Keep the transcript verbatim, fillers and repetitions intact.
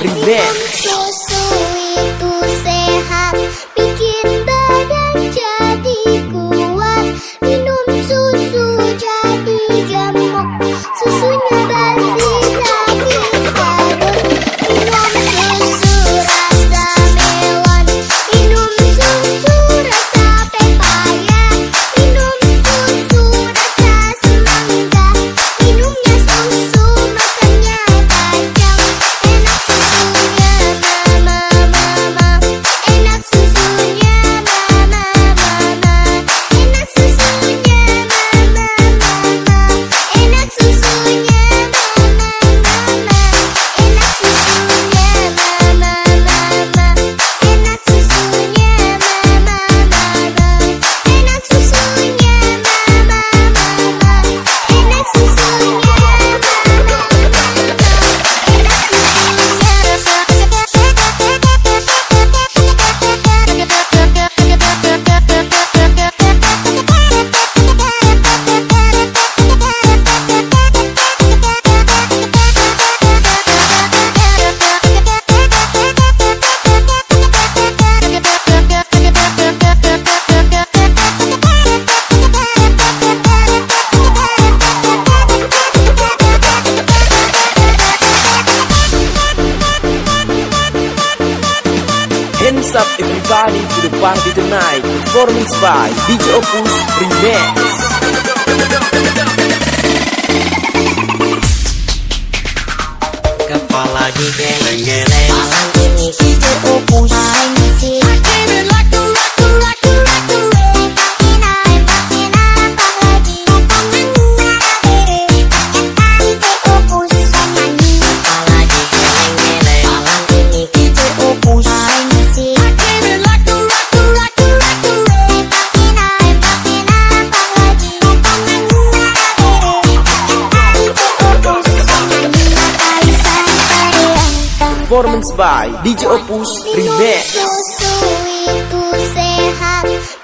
Remix. Susu itu sehat, bikin badan jadi kuat. Minum susu jadi gemuk, susunya basi sakit perut. Minum susu rasa melon, minum susu rasa pepaya, minum susu rasa semangka. Minumnya susu makannya kacang. Enak susunya mama mama, enak susunya mama mama, enak susunya mama mama, enak susunya mama mama, enak susunya mama mama, enak susunya mama mama, enak susunya mama mama, enak susunya Hands up everybody to the party tonight. Performance by D J Opus Remix. Kepala digeleng-geleng, malam ini D J Opus main musik. Performance by D J Opus Remix. Susu itu sehat,